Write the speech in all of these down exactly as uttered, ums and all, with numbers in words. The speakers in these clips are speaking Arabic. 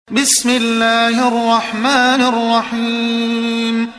بسم الله الرحمن الرحيم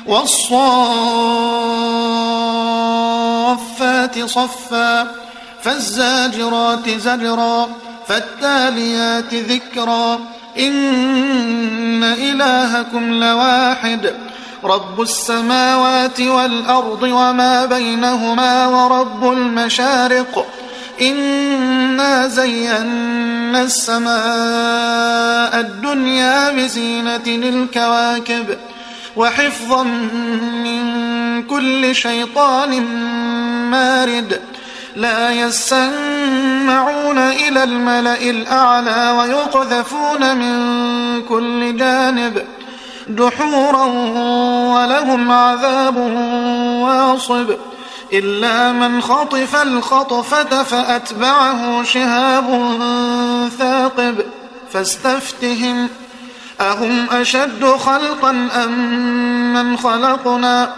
والصافات صفا فالزاجرات زجرا فالتاليات ذكرا إن إلهكم لواحد رب السماوات والأرض وما بينهما ورب المشارق إنا زينا السماء الدنيا بزينة الكواكب وحفظا من كل شيطان مارد لا يسمعون إلى الملأ الأعلى ويقذفون من كل جانب دحورا ولهم عذاب واصب إلا من خطف الخطفة فأتبعه شهاب ثاقب فاستفتهم أهم أشد خلقا أم من خلقنا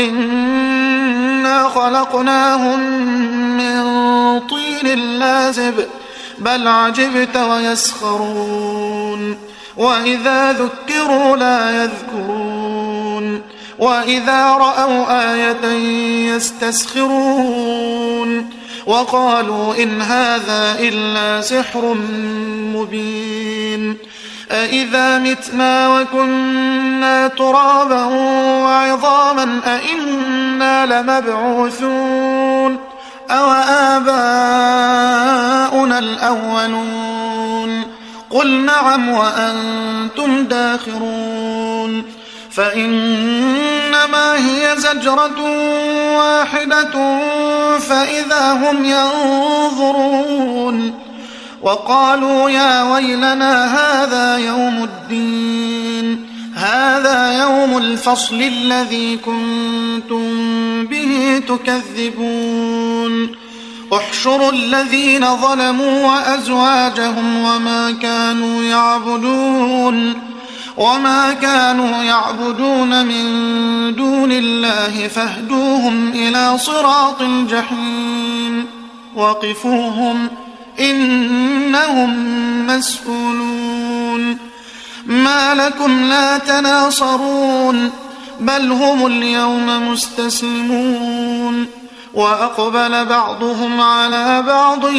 إنا خلقناهم من طين لازب بل عجبت ويسخرون وإذا ذكروا لا يذكرون وإذا رأوا آية يستسخرون وقالوا إن هذا إلا سحر مبين أإذا متنا وكنا ترابا وعظاما أإنا لمبعوثون أو آباؤنا الأولون قل نعم وأنتم داخرون فإنما هي زجرة واحدة فإذا هم ينظرون وقالوا يا ويلنا هذا يوم الدين هذا يوم الفصل الذي كنتم به تكذبون احشروا الذين ظلموا وأزواجهم وما كانوا يعبدون وما كانوا يعبدون من دون الله فاهدوهم إلى صراط الجحيم وقفوهم إنهم مسؤولون ما لكم لا تناصرون بل هم اليوم مستسلمون وأقبل بعضهم على بعض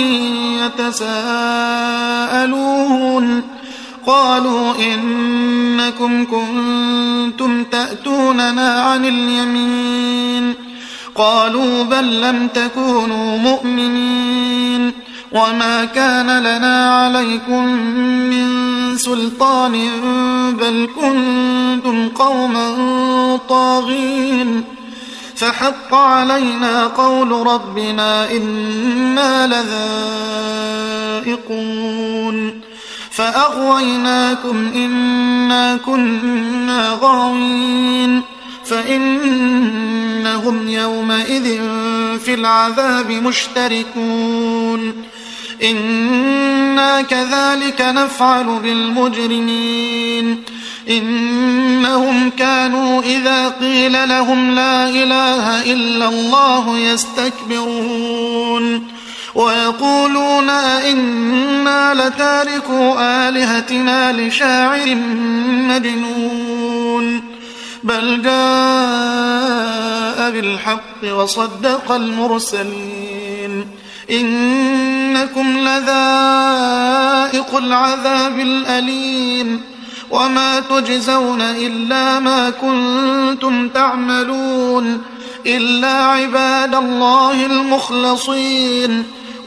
يتساءلون قالوا إنكم كنتم تأتوننا عن اليمين قالوا بل لم تكونوا مؤمنين وما كان لنا عليكم من سلطان بل كنتم قوما طاغين فحق علينا قول ربنا إنا لذائقون فأغويناكم إنا كنا غاوين فإنهم يومئذ في العذاب مشتركون إنا كذلك نفعل بالمجرمين إنهم كانوا إذا قيل لهم لا إله إلا الله يستكبرون ويقولون إنا لتاركو آلهتنا لشاعر مجنون بل جاء بالحق وصدق المرسلين إنكم لذائق العذاب الأليم وما تجزون إلا ما كنتم تعملون إلا عباد الله المخلصين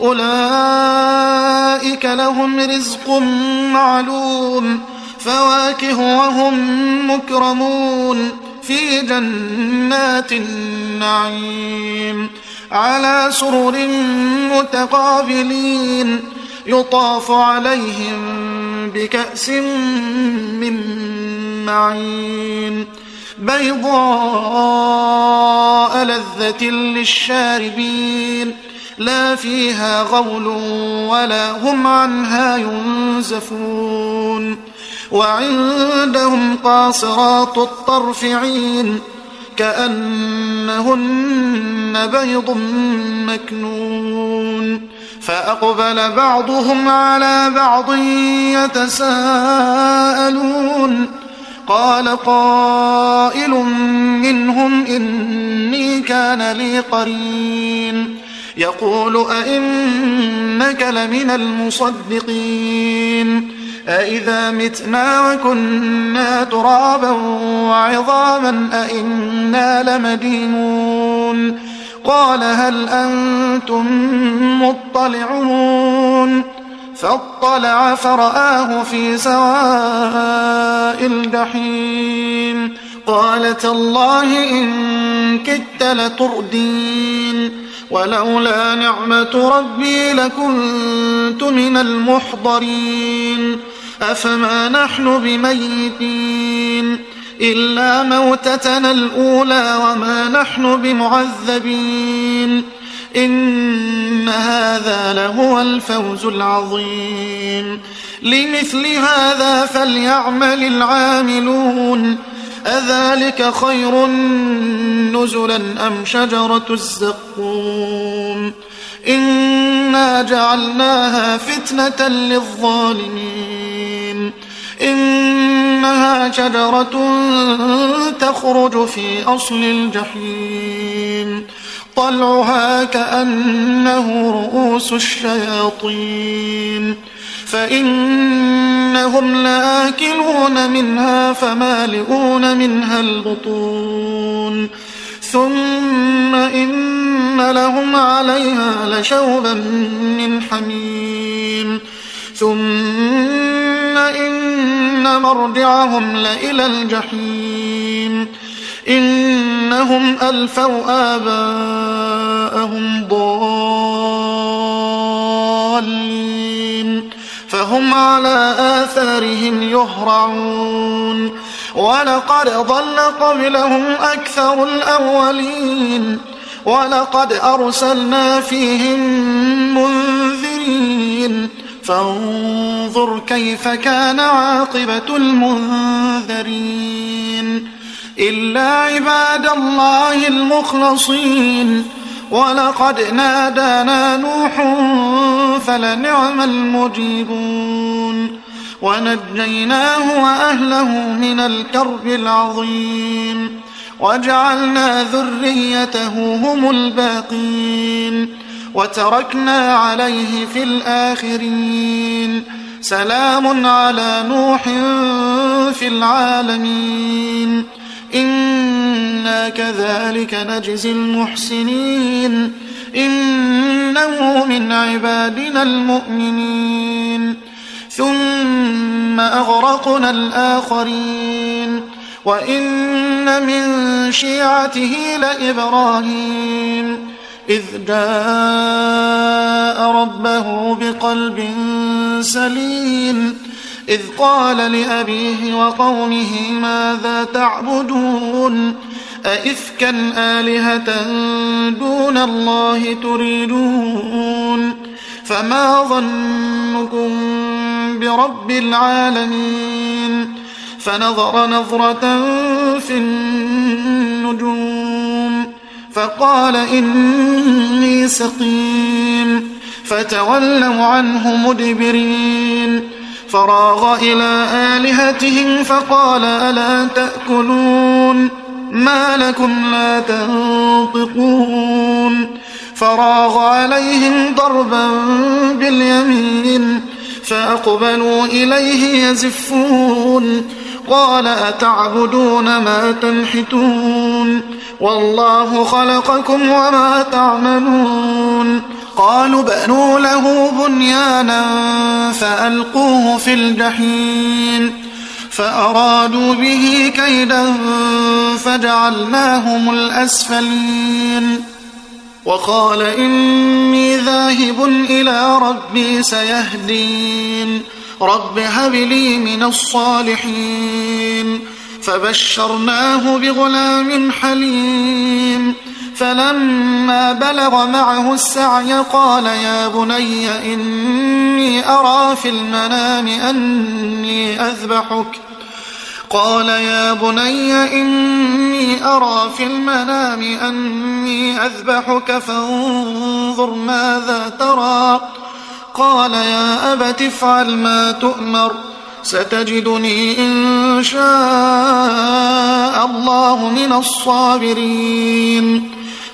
أولئك لهم رزق معلوم فواكه وهم مكرمون في جنات النعيم على سرر متقابلين يطاف عليهم بكأس من معين بيضاء لذة للشاربين لا فيها غول ولا هم عنها ينزفون وعندهم قاصرات الطرف عين كأنهن بيض مكنون فأقبل بعضهم على بعض يتساءلون قال قائل منهم إني كان لي قرين يقول أئنك لمن المصدقين أئذا متنا وكنا ترابا وعظاما أئنا لمدينون قال هل أنتم مطلعون فاطلع فرآه في سواء الجحيم قال تالله إن كدت لتردين ولولا نعمة ربي لكنت من المحضرين أفما نحن بميتين إلا موتتنا الأولى وما نحن بمعذبين إن هذا لهو الفوز العظيم لمثل هذا فليعمل العاملون أذلك خير نزلا أم شجرة الزقوم إنا جعلناها فتنة للظالمين إنها شجرة تخرج في أصل الجحيم طلعها كأنه رؤوس الشياطين فإنهم لآكلون منها فمالئون منها البطون ثم إن لهم عليها لشوبا من حميم ثم إن مرجعهم لإلى الجحيم إنهم ألفوا آباءهم ضالين فهم على آثارهم يهرعون ولقد ضل قبلهم أكثر الأولين ولقد أرسلنا فيهم منذرين فانظر كيف كان عاقبة المنذرين إلا عباد الله المخلصين ولقد نادانا نوح فلنعم المجيبون ونجيناه وأهله من الكرب العظيم وجعلنا ذريته هم الباقين وتركنا عليه في الآخرين سلام على نوح في العالمين إنا كذلك نجزي المحسنين إنه من عبادنا المؤمنين ثم أغرقنا الآخرين وإن من شيعته لإبراهيم إذ جاء ربه بقلب سليم إذ قال لأبيه وقومه ماذا تعبدون أئفكا آلهة دون الله تريدون فما ظنكم برب العالمين فنظر نظرة في النجوم فقال إني سقيم فتولوا عنه مدبرين فراغ إلى آلهتهم فقال ألا تأكلون ما لكم لا تنطقون فراغ عليهم ضربا باليمين فأقبلوا إليه يزفون قال أتعبدون ما تنحتون والله خلقكم وما تعملون قالوا بنوا له بنيانا فألقوه في الجحيم فأرادوا به كيدا فجعلناهم الأسفلين وقال إني ذاهب إلى ربي سيهدين رب هب لي من الصالحين فبشرناه بغلام حليم فلما بلغ معه السعي قال يا بني إني أرى في المنام أني أذبحك قال يا بني إني أرى في المنام أني أذبحك فانظر ماذا ترى قال يا أبت افعل ما تؤمر ستجدني إن شاء الله من الصابرين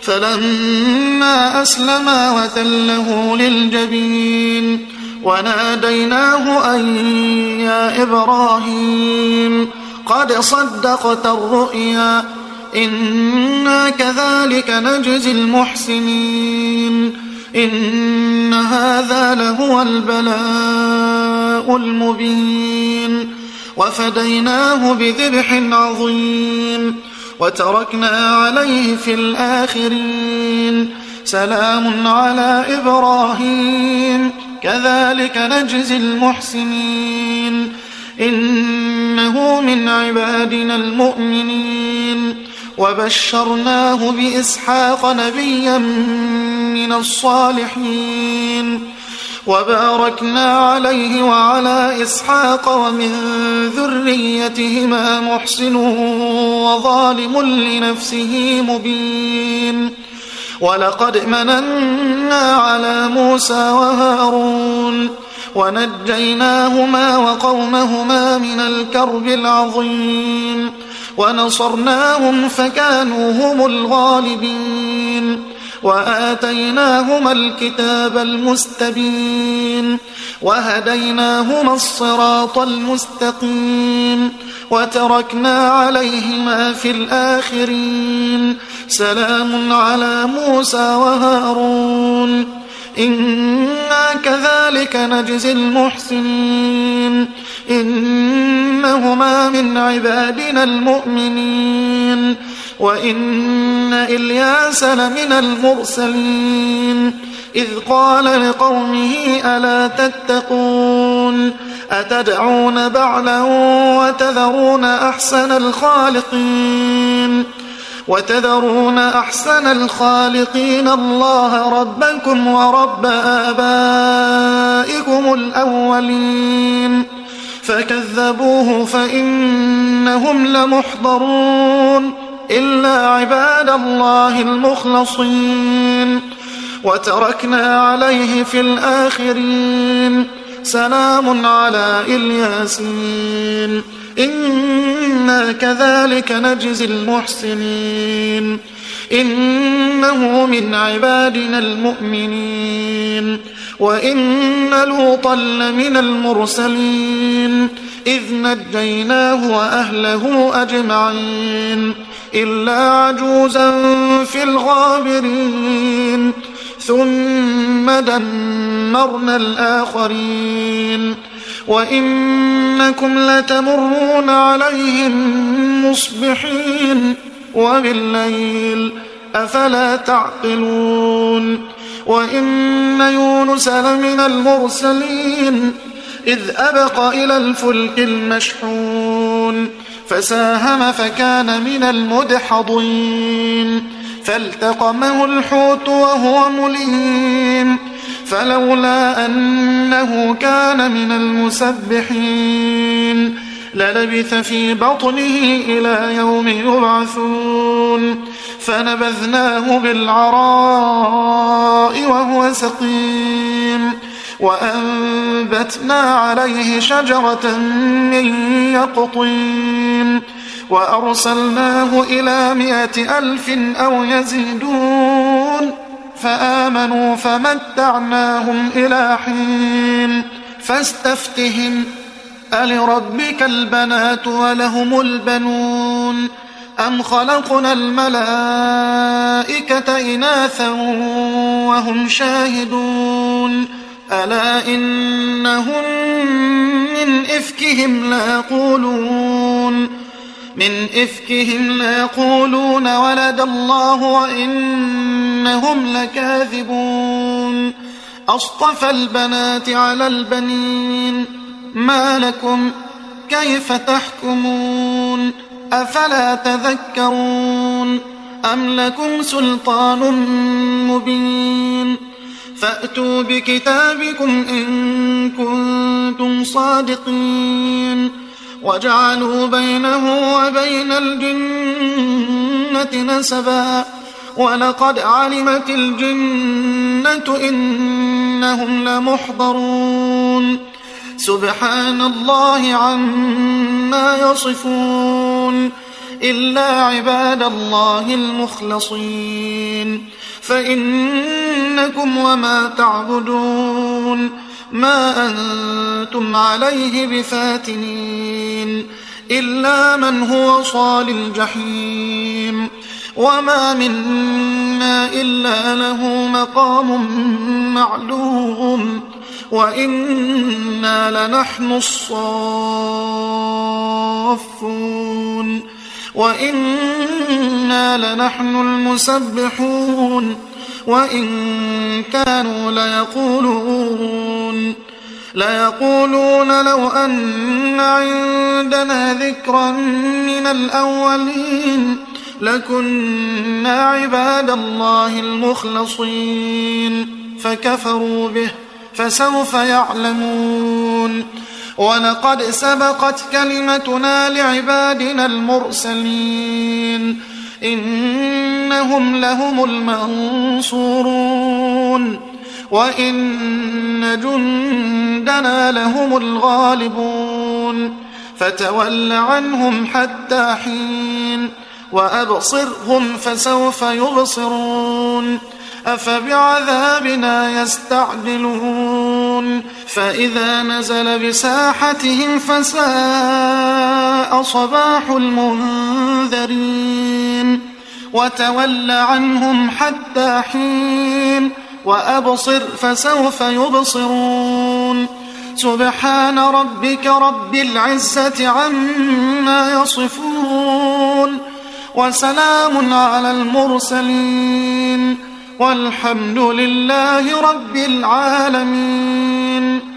فلما أسلما وتله للجبين وناديناه أن يا إبراهيم قد صدقت الرؤيا إنا كذلك نجزي المحسنين إن هذا لهو البلاء المبين وفديناه بذبح عظيم وتركنا عليه في الآخرين سلام على إبراهيم كذلك نجزي المحسنين إنه من عبادنا المؤمنين وبشرناه بإسحاق نبيا من الصالحين وباركنا عليه وعلى إسحاق ومن ذريتهما محسن وظالم لنفسه مبين ولقد مننا على موسى وهارون ونجيناهما وقومهما من الكرب العظيم ونصرناهم فكانوا هم الغالبين وآتيناهما الكتاب المستبين وهديناهما الصراط المستقيم وتركنا عليهما في الآخرين سلام على موسى وهارون إنا كذلك نجزي المحسنين إنهما من عبادنا المؤمنين وإن إلياس لمن المرسلين إذ قال لقومه ألا تتقون أتدعون بعلا وتذرون أحسن الخالقين وتذرون أحسن الخالقين الله ربكم ورب آبائكم الأولين فكذبوه فإنهم لمحضرون إلا عباد الله المخلصين وتركنا عليه في الآخرين سلام على الياسين إنا كذلك نجزي المحسنين إنه من عبادنا المؤمنين وإن لوطا لمن المرسلين إذ نجيناه وأهله أجمعين إلا عجوزا في الغابرين ثم دمرنا الآخرين وإنكم لتمرون عليهم مصبحين وبالليل أفلا تعقلون وإن يونس لمن المرسلين إذ أبق إلى الفلك المشحون فساهم فكان من المدحضين فالتقمه الحوت وهو مليم فلولا أنه كان من المسبحين للبث في بطنه إلى يوم يبعثون فنبذناه بالعراء وهو سقيم وأنبتنا عليه شجرة من يقطين وأرسلناه إلى مائة ألف أو يزيدون فآمنوا فمتعناهم إلى حين فاستفتهم ألربك البنات ولهم البنون أم خلقنا الملائكة إناثا وهم شاهدون ألا إنهم من إفكهم ليقولون من إفكهم ليقولون ولد الله وإنهم لكاذبون أصطفى البنات على البنين ما لكم كيف تحكمون أفلا تذكرون أم لكم سلطان مبين فأتوا بكتابكم إن كنتم صادقين وجعلوا بينه وبين الجنة نسبا ولقد علمت الجنة إنهم لمحضرون سبحان الله عما يصفون إلا عباد الله المخلصين فإنكم وما تعبدون ما أنتم عليه بفاتنين إلا من هو صال الجحيم وما منا إلا له مقام معلوم وإنا لنحن الصافون وإنا لنحن المسبحون وإن كانوا ليقولون ليقولون لو أن عندنا ذكرا من الأولين لكنا عباد الله المخلصين فكفروا به فسوف يعلمون ولقد سبقت كلمتنا لعبادنا المرسلين إنهم لهم المنصورون وإن جندنا لهم الغالبون فتول عنهم حتى حين وأبصرهم فسوف يبصرون أفبعذابنا يستعجلون فإذا نزل بساحتهم فساء صباح المنذرين وتول عنهم حتى حين وأبصر فسوف يبصرون سبحان ربك رب العزة عما يصفون وسلام على المرسلين والحمد لله رب العالمين.